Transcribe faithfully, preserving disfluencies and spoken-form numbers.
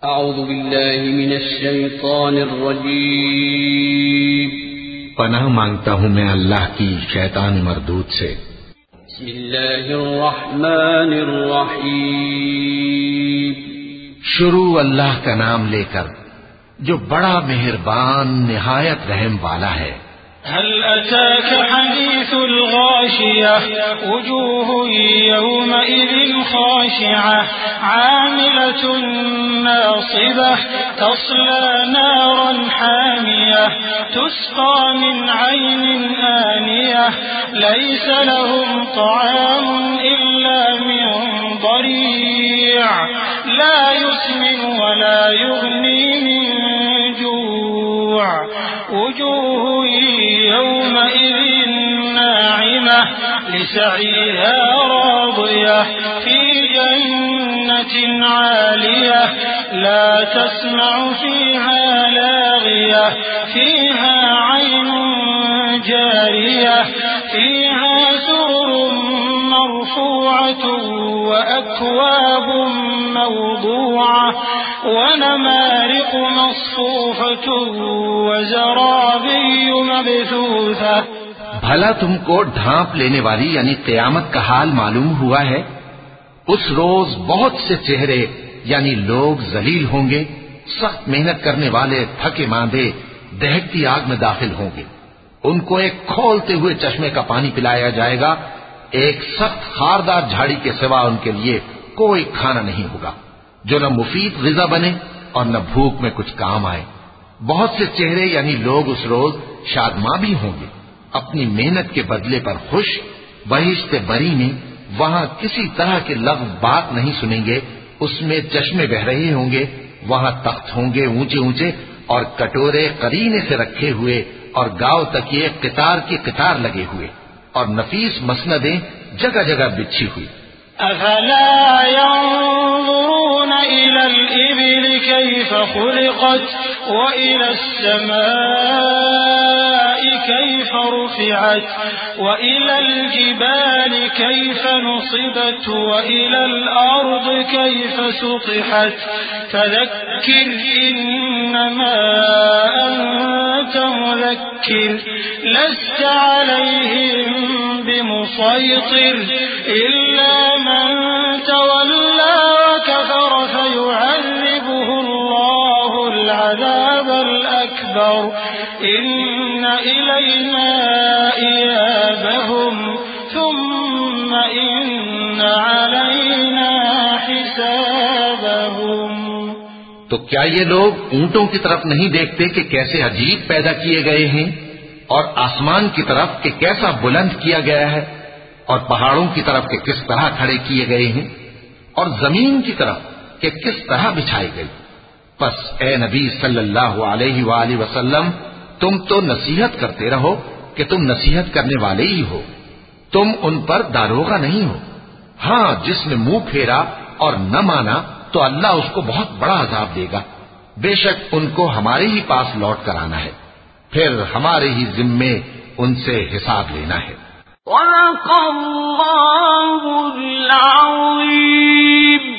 अऊज़ु बिल्लाहि मिनश शैतानिर रजीम। पनाह मांगता हूँ मैं अल्लाह की शैतान मरदूद से। बिस्मिल्लाहिर रहमानिर रहीम। शुरू अल्लाह का नाम लेकर जो बड़ा मेहरबान निहायत रहम वाला है। हल अताक हदीसुल गाशियह वजूहुन यौमइज़िन खाशिअह आमिलतुन नासिबह तस्ला नारन हामियह तुस्क़ा मिन ऐनिन आनियह लैस लहुम तआमुन इल्ला मिन दरीअ ला युस्मिन वला युग़नी मिन जूअ वजूहुन यौमइज़िन नाइमह लिसअयहा रादियह फी जन्नतिन आलियह ला तस्मअु फीहा लाग़ियह फीहा ऐनुन जारियह फीहा सुरुरुन मरफूअतुन व अक्वाबुन मवदूअह व नमारिक़ु मस्फ़ूफ़तुन व ज़राबिय्यु मबसूसा। भला तुमको ढांप लेने वाली यानी क़यामत का हाल मालूम हुआ है? उस रोज बहुत से चेहरे यानी लोग जलील होंगे, सख्त मेहनत करने वाले थके मांदे दहकती आग में दाखिल होंगे। उनको एक खोलते हुए चश्मे का पानी पिलाया जाएगा। एक सख्त खारदार झाड़ी के सिवा उनके लिए कोई खाना नहीं होगा जो न मुफीद ग़िज़ा बने और न भूख में कुछ काम आए। बहुत से चेहरे यानी लोग उस रोज शादमां भी होंगे, अपनी मेहनत के बदले पर खुश। बहिश्ते बरी में वहां किसी तरह के लग़्व बात नहीं सुनेंगे। उसमें चश्मे बह रहे होंगे, वहां तख्त होंगे ऊंचे ऊंचे और कटोरे करीने से रखे हुए और गांव तकिए कितार की कितार लगे हुए और नफीस मसनदें जगह जगह बिछी हुई। अफला यंज़ुरून इलल इबिल कैफ़ खुलिक़त व इलस समाई कैफ़ रुफ़िअत व इलल जिबालि कैफ़ नुसिबत व इलल अर्द कैफ़ सुतिहत फज़क्किर इन्नमा अंत मुज़क्किर लस्त अलैहिम बिमुसैतिर इल्ला मन तवल्ला व कफ़र फयुअज़्ज़िबुहु अल्लाहुल अज़ाबल अकबर इन्न इलैना इयाबहुम थुम्मा इन्न अलैना हिसाबहुम। तो क्या ये लोग ऊंटों की तरफ नहीं देखते कि कैसे अजीब पैदा किए गए हैं, और आसमान की तरफ कि कैसा बुलंद किया गया है, और पहाड़ों की तरफ के किस तरह खड़े किए गए हैं, और जमीन की तरफ के किस तरह बिछाई गई। बस ए नबी सल्लल्लाहु अलैहि वालैहि वसल्लम, तुम तो नसीहत करते रहो कि तुम नसीहत करने वाले ही हो, तुम उन पर दारोगा नहीं हो। हाँ, जिसने मुंह फेरा और न माना तो अल्लाह उसको बहुत बड़ा अजाब देगा। बेशक उनको हमारे ही पास लौट कर आना है, फिर हमारे ही जिम्मे उनसे हिसाब लेना है। सदक़ल्लाहुल अज़ीम।